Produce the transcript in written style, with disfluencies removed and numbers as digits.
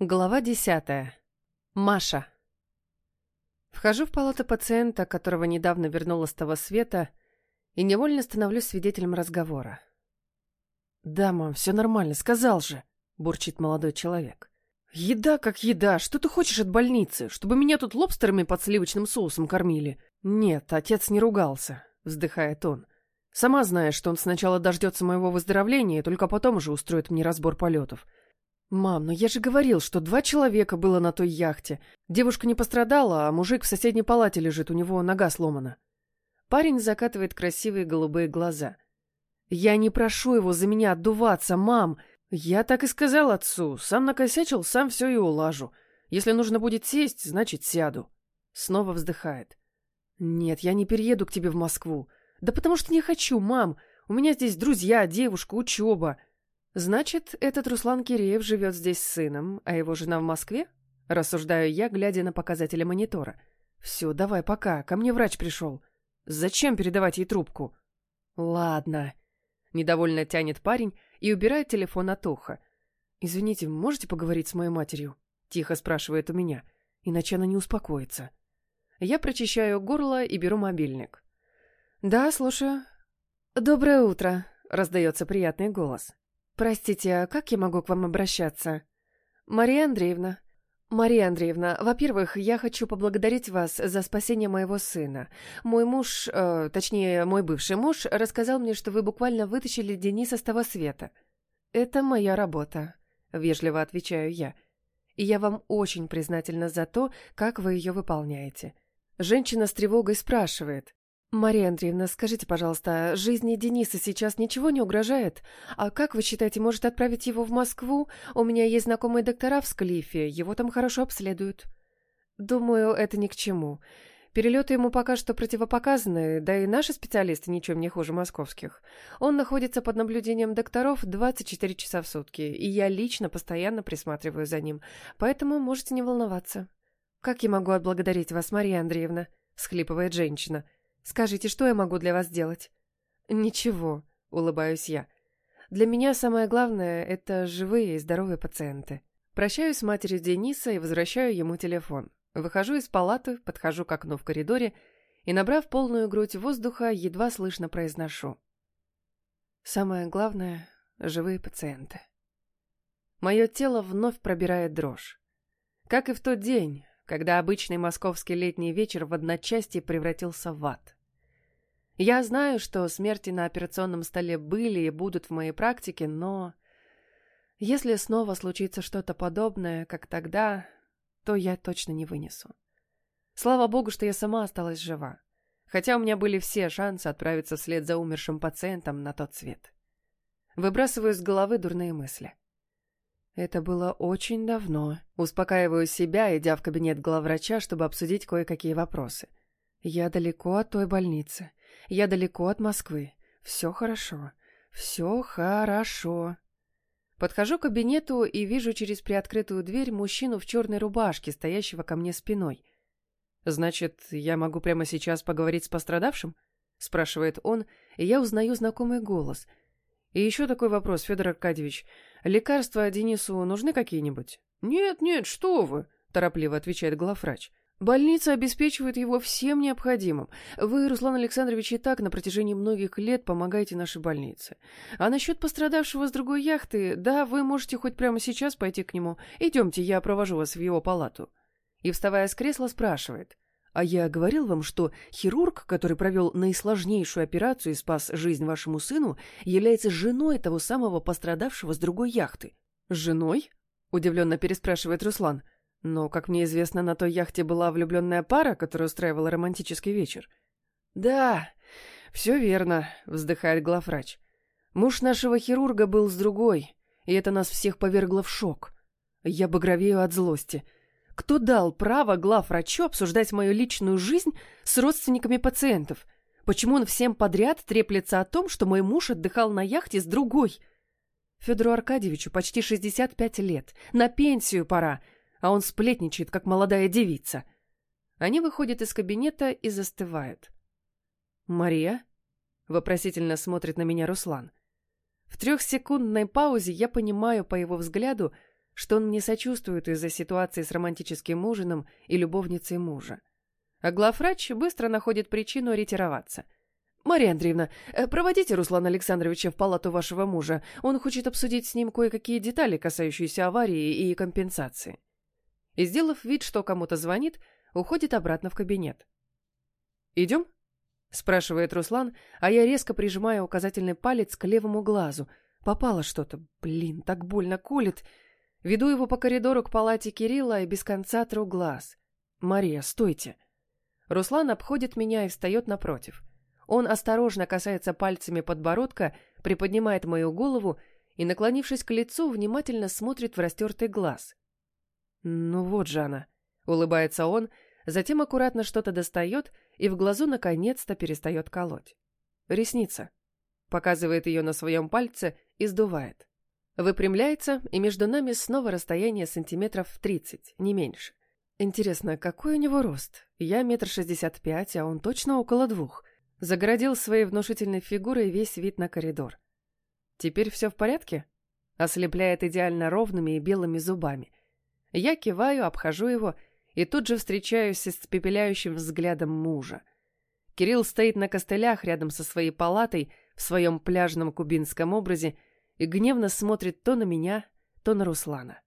Глава 10. Маша. Вхожу в палату пациента, которого недавно вернула с того света, и невольно становлюсь свидетелем разговора. «Да, мам, все нормально, сказал же», — бурчит молодой человек. «Еда как еда, что ты хочешь от больницы? Чтобы меня тут лобстерами под сливочным соусом кормили?» «Нет, отец не ругался», — вздыхает он. «Сама знаешь, что он сначала дождется моего выздоровления, и только потом уже устроит мне разбор полетов». «Мам, ну я же говорил, что 2 человека было на той яхте. Девушка не пострадала, а мужик в соседней палате лежит, у него нога сломана». Парень закатывает красивые голубые глаза. «Я не прошу его за меня отдуваться, мам. Я так и сказал отцу. Сам накосячил, сам все и улажу. Если нужно будет сесть, значит сяду». Снова вздыхает. «Нет, я не перееду к тебе в Москву. Да потому что не хочу, мам. У меня здесь друзья, девушка, учеба». «Значит, этот Руслан Киреев живет здесь с сыном, а его жена в Москве?» Рассуждаю я, глядя на показатели монитора. «Все, давай, пока, ко мне врач пришел. Зачем передавать ей трубку?» «Ладно», — недовольно тянет парень и убирает телефон от уха. «Извините, можете поговорить с моей матерью?» — тихо спрашивает у меня, иначе она не успокоится. Я прочищаю горло и беру мобильник. «Да, слушаю». «Доброе утро», — раздается приятный голос. «Простите, а как я могу к вам обращаться?» «Мария Андреевна». «Мария Андреевна, во-первых, я хочу поблагодарить вас за спасение моего сына. Мой муж, точнее, мой бывший муж, рассказал мне, что вы буквально вытащили Дениса с того света». «Это моя работа», — вежливо отвечаю я. «И я вам очень признательна за то, как вы ее выполняете». Женщина с тревогой спрашивает. «Мария Андреевна, скажите, пожалуйста, жизни Дениса сейчас ничего не угрожает? А как вы считаете, может отправить его в Москву? У меня есть знакомые доктора в Склифе, его там хорошо обследуют». «Думаю, это ни к чему. Перелеты ему пока что противопоказаны, да и наши специалисты ничем не хуже московских. Он находится под наблюдением докторов 24 часа в сутки, и я лично постоянно присматриваю за ним, поэтому можете не волноваться». «Как я могу отблагодарить вас, Мария Андреевна?» — всхлипывает женщина. «Скажите, что я могу для вас сделать?» «Ничего», — улыбаюсь я. «Для меня самое главное — это живые и здоровые пациенты». Прощаюсь с матерью Дениса и возвращаю ему телефон. Выхожу из палаты, подхожу к окну в коридоре и, набрав полную грудь воздуха, едва слышно произношу. «Самое главное — живые пациенты». Мое тело вновь пробирает дрожь. Как и в тот день, когда обычный московский летний вечер в одночасье превратился в ад. Я знаю, что смерти на операционном столе были и будут в моей практике, но если снова случится что-то подобное, как тогда, то я точно не вынесу. Слава богу, что я сама осталась жива, хотя у меня были все шансы отправиться вслед за умершим пациентом на тот свет. Выбрасываю с головы дурные мысли. Это было очень давно. Успокаиваю себя, идя в кабинет главврача, чтобы обсудить кое-какие вопросы. Я далеко от той больницы. Я далеко от Москвы. Все хорошо. Все хорошо. Подхожу к кабинету и вижу через приоткрытую дверь мужчину в черной рубашке, стоящего ко мне спиной. «Значит, я могу прямо сейчас поговорить с пострадавшим?» — спрашивает он, и я узнаю знакомый голос. «И еще такой вопрос, Федор Аркадьевич. Лекарства Денису нужны какие-нибудь?» «Нет, что вы!» — торопливо отвечает главврач. «Больница обеспечивает его всем необходимым. Вы, Руслан Александрович, и так на протяжении многих лет помогаете нашей больнице. А насчет пострадавшего с другой яхты, да, вы можете хоть прямо сейчас пойти к нему. Идемте, я провожу вас в его палату». И, вставая с кресла, спрашивает. «А я говорил вам, что хирург, который провел наисложнейшую операцию и спас жизнь вашему сыну, является женой того самого пострадавшего с другой яхты?» «Женой?» — удивленно переспрашивает Руслан. «Но, как мне известно, на той яхте была влюбленная пара, которая устраивала романтический вечер». «Да, все верно», — вздыхает главврач. «Муж нашего хирурга был с другой, и это нас всех повергло в шок. Я багровею от злости. Кто дал право главврачу обсуждать мою личную жизнь с родственниками пациентов? Почему он всем подряд треплется о том, что мой муж отдыхал на яхте с другой? Федору Аркадьевичу почти 65 лет, на пенсию пора, а он сплетничает, как молодая девица». Они выходят из кабинета и застывают. «Мария?» — вопросительно смотрит на меня Руслан. В 3-секундной паузе я понимаю по его взгляду, что он мне сочувствует из-за ситуации с романтическим ужином и любовницей мужа. А главврач быстро находит причину ретироваться. «Мария Андреевна, проводите Руслана Александровича в палату вашего мужа. Он хочет обсудить с ним кое-какие детали, касающиеся аварии и компенсации». И, сделав вид, что кому-то звонит, уходит обратно в кабинет. «Идем?» — спрашивает Руслан, а я резко прижимаю указательный палец к левому глазу. Попало что-то. Блин, так больно колет. Веду его по коридору к палате Кирилла и без конца тру глаз. «Мария, стойте!» Руслан обходит меня и встает напротив. Он осторожно касается пальцами подбородка, приподнимает мою голову и, наклонившись к лицу, внимательно смотрит в растертый глаз. «Ну вот же она!» — улыбается он, затем аккуратно что-то достает и в глазу наконец-то перестает колоть. «Ресница». Показывает ее на своем пальце и сдувает. Выпрямляется, и между нами снова расстояние сантиметров 30, не меньше. Интересно, какой у него рост? Я 1,65 м, а он точно около 2. Загородил своей внушительной фигурой весь вид на коридор. «Теперь все в порядке?» Ослепляет идеально ровными и белыми зубами. Я киваю, обхожу его и тут же встречаюсь с испепеляющим взглядом мужа. Кирилл стоит на костылях рядом со своей палатой в своем пляжном кубинском образе и гневно смотрит то на меня, то на Руслана.